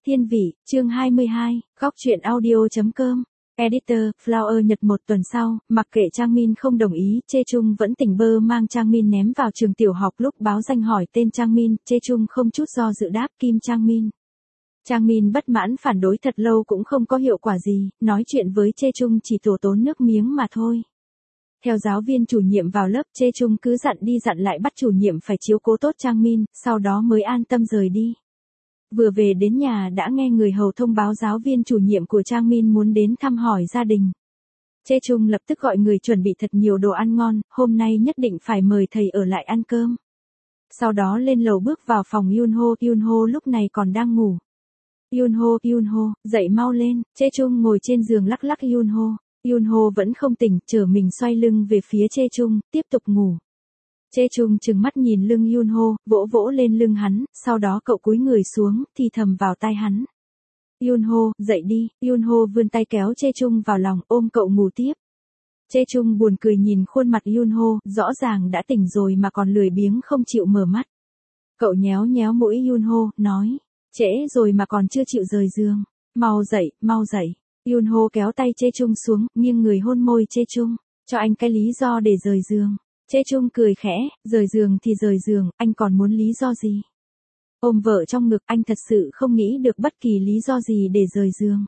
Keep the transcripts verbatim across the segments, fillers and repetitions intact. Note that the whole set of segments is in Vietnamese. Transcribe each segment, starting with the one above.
Thiên vị, chương hai mươi hai, góc truyện audio.com. Editor, Flower Nhật. Một tuần sau, mặc kệ Trang Min không đồng ý, Chê Chung vẫn tỉnh bơ mang Trang Min ném vào trường tiểu học. Lúc báo danh hỏi tên Trang Min, Chê Chung không chút do dự đáp Kim Trang Min. Trang Min bất mãn phản đối thật lâu cũng không có hiệu quả gì, nói chuyện với Chê Chung chỉ tổ tốn nước miếng mà thôi. Theo giáo viên chủ nhiệm vào lớp, Chê Chung cứ dặn đi dặn lại bắt chủ nhiệm phải chiếu cố tốt Trang Min, sau đó mới an tâm rời đi. Vừa về đến nhà đã nghe người hầu thông báo giáo viên chủ nhiệm của Trang Min muốn đến thăm hỏi gia đình. Chê Chung lập tức gọi người chuẩn bị thật nhiều đồ ăn ngon, hôm nay nhất định phải mời thầy ở lại ăn cơm. Sau đó lên lầu bước vào phòng Yunho, Yunho lúc này còn đang ngủ. Yunho, Yunho, dậy mau lên. Chê Chung ngồi trên giường lắc lắc Yunho. Yunho vẫn không tỉnh, trở mình xoay lưng về phía Chê Chung, tiếp tục ngủ. Chê Chung trừng mắt nhìn lưng Yunho, vỗ vỗ lên lưng hắn, sau đó cậu cúi người xuống, thì thầm vào tai hắn. Yunho, dậy đi. Yunho vươn tay kéo Chê Chung vào lòng, ôm cậu ngủ tiếp. Chê Chung buồn cười nhìn khuôn mặt Yunho, rõ ràng đã tỉnh rồi mà còn lười biếng không chịu mở mắt. Cậu nhéo nhéo mũi Yunho, nói, trễ rồi mà còn chưa chịu rời giường. Mau dậy, mau dậy. Yunho kéo tay Chê Chung xuống, nghiêng người hôn môi Chê Chung, cho anh cái lý do để rời giường. Chê Chung cười khẽ, rời giường thì rời giường, anh còn muốn lý do gì? Ôm vợ trong ngực, anh thật sự không nghĩ được bất kỳ lý do gì để rời giường.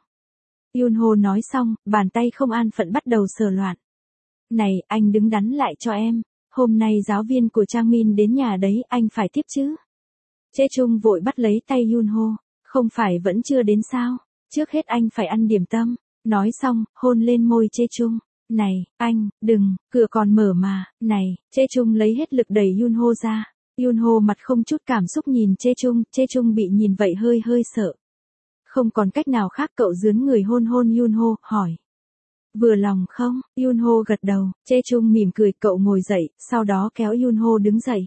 Yunho nói xong, bàn tay không an phận bắt đầu sờ loạn. Này, anh đứng đắn lại cho em, hôm nay giáo viên của Trang Min đến nhà đấy, anh phải tiếp chứ? Chê Chung vội bắt lấy tay Yunho, không phải vẫn chưa đến sao? Trước hết anh phải ăn điểm tâm. Nói xong, hôn lên môi Chê Chung. Này, anh, đừng, cửa còn mở mà. Này, Chê Chung lấy hết lực đẩy Yunho ra. Yunho mặt không chút cảm xúc nhìn Chê Chung, Chê Chung bị nhìn vậy hơi hơi sợ. Không còn cách nào khác, cậu dướn người hôn hôn Yunho, hỏi. Vừa lòng không? Yunho gật đầu. Chê Chung mỉm cười, cậu ngồi dậy, sau đó kéo Yunho đứng dậy.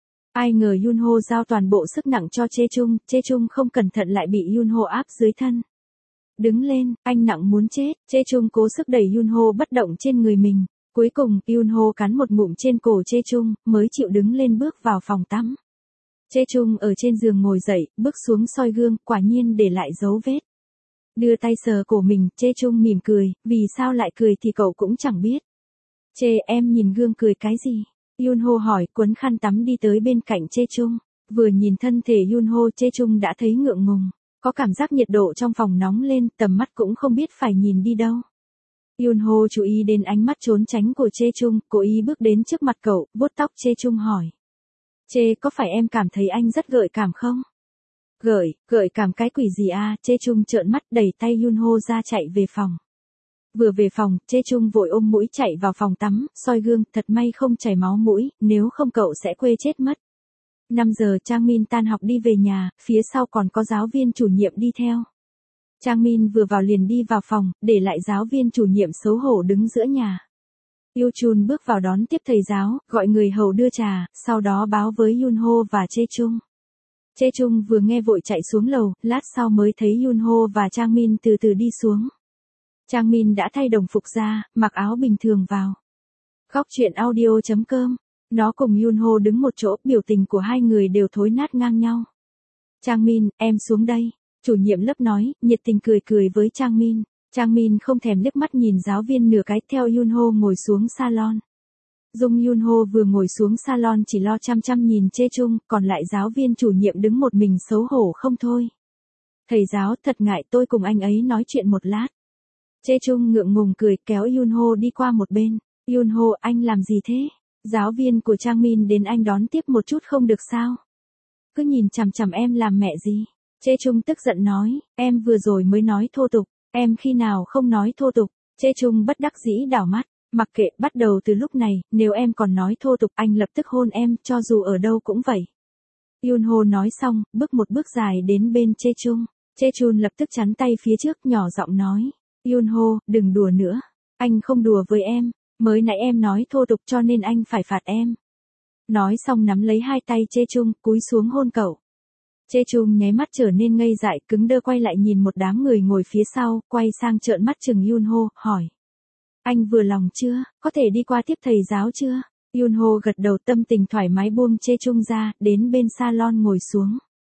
Ai ngờ Yunho giao toàn bộ sức nặng cho Chê Chung, Chê Chung không cẩn thận lại bị Yunho áp dưới thân. Đứng lên, anh nặng muốn chết. Chê Chung cố sức đẩy Yunho bất động trên người mình. Cuối cùng, Yunho cắn một ngụm trên cổ Chê Chung, mới chịu đứng lên bước vào phòng tắm. Chê Chung ở trên giường ngồi dậy, bước xuống soi gương, quả nhiên để lại dấu vết. Đưa tay sờ cổ mình, Chê Chung mỉm cười, vì sao lại cười thì cậu cũng chẳng biết. Chê, em nhìn gương cười cái gì? Yunho hỏi, cuốn khăn tắm đi tới bên cạnh Chê Chung. Vừa nhìn thân thể Yunho, Chê Chung đã thấy ngượng ngùng. Có cảm giác nhiệt độ trong phòng nóng lên, tầm mắt cũng không biết phải nhìn đi đâu. Yunho chú ý đến ánh mắt trốn tránh của Chê Chung, cố ý bước đến trước mặt cậu, vuốt tóc Chê Chung hỏi. Chê, có phải em cảm thấy anh rất gợi cảm không? Gợi, gợi cảm cái quỷ gì à? Chê Chung trợn mắt đẩy tay Yunho ra chạy về phòng. Vừa về phòng, Chê Chung vội ôm mũi chạy vào phòng tắm, soi gương, thật may không chảy máu mũi, nếu không cậu sẽ quê chết mất. năm giờ Trang Min tan học đi về nhà, phía sau còn có giáo viên chủ nhiệm đi theo. Trang Min vừa vào liền đi vào phòng, để lại giáo viên chủ nhiệm xấu hổ đứng giữa nhà. Yu Chun bước vào đón tiếp thầy giáo, gọi người hầu đưa trà, sau đó báo với Yunho và Chê Chung. Chê Chung vừa nghe vội chạy xuống lầu, lát sau mới thấy Yunho và Trang Min từ từ đi xuống. Trang Min đã thay đồng phục ra, mặc áo bình thường vào. Góc truyện audio.com. Nó cùng Yunho đứng một chỗ, biểu tình của hai người đều thối nát ngang nhau. Trang Min, em xuống đây. Chủ nhiệm lớp nói, nhiệt tình cười cười với Trang Min. Trang Min không thèm liếc mắt nhìn giáo viên nửa cái, theo Yunho ngồi xuống salon. Dung Yunho vừa ngồi xuống salon chỉ lo chăm chăm nhìn Chê Chung, còn lại giáo viên chủ nhiệm đứng một mình xấu hổ không thôi. Thầy giáo, thật ngại, tôi cùng anh ấy nói chuyện một lát. Chê Chung ngượng ngùng cười, kéo Yunho đi qua một bên. Yunho, anh làm gì thế? Giáo viên của Trang Min đến, anh đón tiếp một chút không được sao? Cứ nhìn chằm chằm em làm mẹ gì? Chê Chung tức giận nói, em vừa rồi mới nói thô tục, em khi nào không nói thô tục? Chê Chung bất đắc dĩ đảo mắt, mặc kệ, bắt đầu từ lúc này, nếu em còn nói thô tục, anh lập tức hôn em, cho dù ở đâu cũng vậy. Yunho nói xong, bước một bước dài đến bên Chê Chung. Chê Chung lập tức chắn tay phía trước, nhỏ giọng nói, Yunho, đừng đùa nữa, anh không đùa với em. Mới nãy em nói thô tục cho nên anh phải phạt em. Nói xong nắm lấy hai tay Chê Chung, cúi xuống hôn cậu. Chê Chung nháy mắt trở nên ngây dại, cứng đơ quay lại nhìn một đám người ngồi phía sau, quay sang trợn mắt chừng Yunho, hỏi. Anh vừa lòng chưa, có thể đi qua tiếp thầy giáo chưa? Yunho gật đầu, tâm tình thoải mái buông Chê Chung ra, đến bên salon ngồi xuống.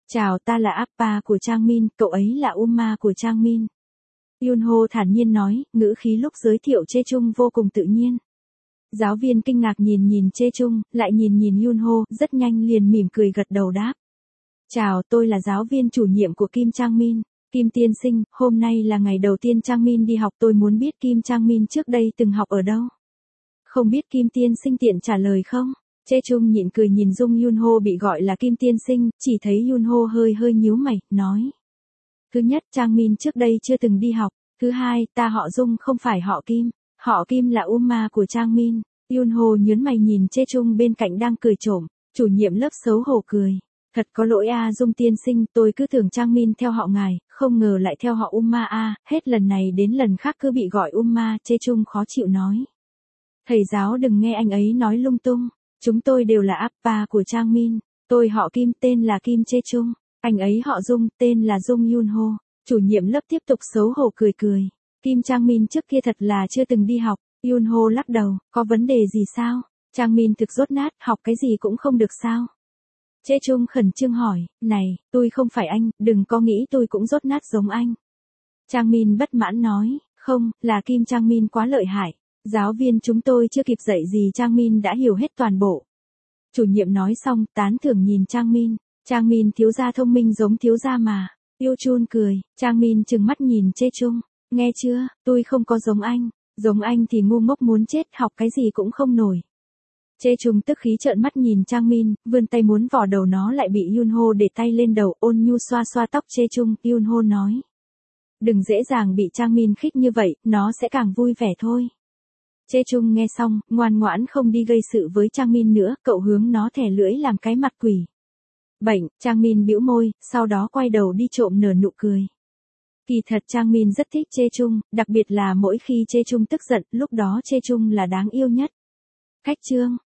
Chào, ta là Appa của Trang Min, cậu ấy là Uma của Trang Min. Yunho thản nhiên nói, ngữ khí lúc giới thiệu Chê Chung vô cùng tự nhiên. Giáo viên kinh ngạc nhìn nhìn Chê Chung, lại nhìn nhìn Yunho, rất nhanh liền mỉm cười gật đầu đáp. Chào, tôi là giáo viên chủ nhiệm của Kim Trang Min. Kim tiên sinh, hôm nay là ngày đầu tiên Trang Min đi học, tôi muốn biết Kim Trang Min trước đây từng học ở đâu. Không biết Kim tiên sinh tiện trả lời không? Chê Chung nhịn cười nhìn Dung Yunho bị gọi là Kim tiên sinh, chỉ thấy Yunho hơi hơi nhíu mày, nói. Thứ nhất, Trang Min trước đây chưa từng đi học. Thứ hai, ta họ Dung không phải họ Kim. Họ Kim là Uma của Trang Min. Yunho nhớn mày nhìn Chê Chung bên cạnh đang cười trộm. Chủ nhiệm lớp xấu hổ cười. Thật có lỗi a à, Dung tiên sinh, tôi cứ tưởng Trang Min theo họ ngài, không ngờ lại theo họ Uma a, à, hết lần này đến lần khác cứ bị gọi Uma, Chê Chung khó chịu nói. Thầy giáo đừng nghe anh ấy nói lung tung, chúng tôi đều là Appa của Trang Min, tôi họ Kim tên là Kim Chê Chung, anh ấy họ Dung tên là Dung Yunho. Chủ nhiệm lớp tiếp tục xấu hổ cười cười. Kim Trang Min trước kia thật là chưa từng đi học. Yunho lắc đầu, có vấn đề gì sao? Trang Min thực dốt nát, học cái gì cũng không được sao? Chê Chung khẩn trương hỏi, này, tôi không phải anh, đừng có nghĩ tôi cũng dốt nát giống anh. Trang Min bất mãn nói, không, là Kim Trang Min quá lợi hại. Giáo viên chúng tôi chưa kịp dạy gì Trang Min đã hiểu hết toàn bộ. Chủ nhiệm nói xong, tán thưởng nhìn Trang Min. Trang Min thiếu gia thông minh giống thiếu gia mà. Yêu Chun cười, Trang Min trừng mắt nhìn Chê Chung. Nghe chưa, tôi không có giống anh. Giống anh thì ngu ngốc muốn chết, học cái gì cũng không nổi. Chê Chung tức khí trợn mắt nhìn Trang Min, vươn tay muốn vò đầu nó lại bị Yunho để tay lên đầu, ôn nhu xoa xoa tóc Chê Chung. Yunho nói. Đừng dễ dàng bị Trang Min khích như vậy, nó sẽ càng vui vẻ thôi. Chê Chung nghe xong, ngoan ngoãn không đi gây sự với Trang Min nữa, cậu hướng nó thè lưỡi làm cái mặt quỷ. Bệnh, Trang Min bĩu môi, sau đó quay đầu đi trộm nở nụ cười. Kỳ thật Trang Min rất thích Chê Chung, đặc biệt là mỗi khi Chê Chung tức giận, lúc đó Chê Chung là đáng yêu nhất. Khách chương.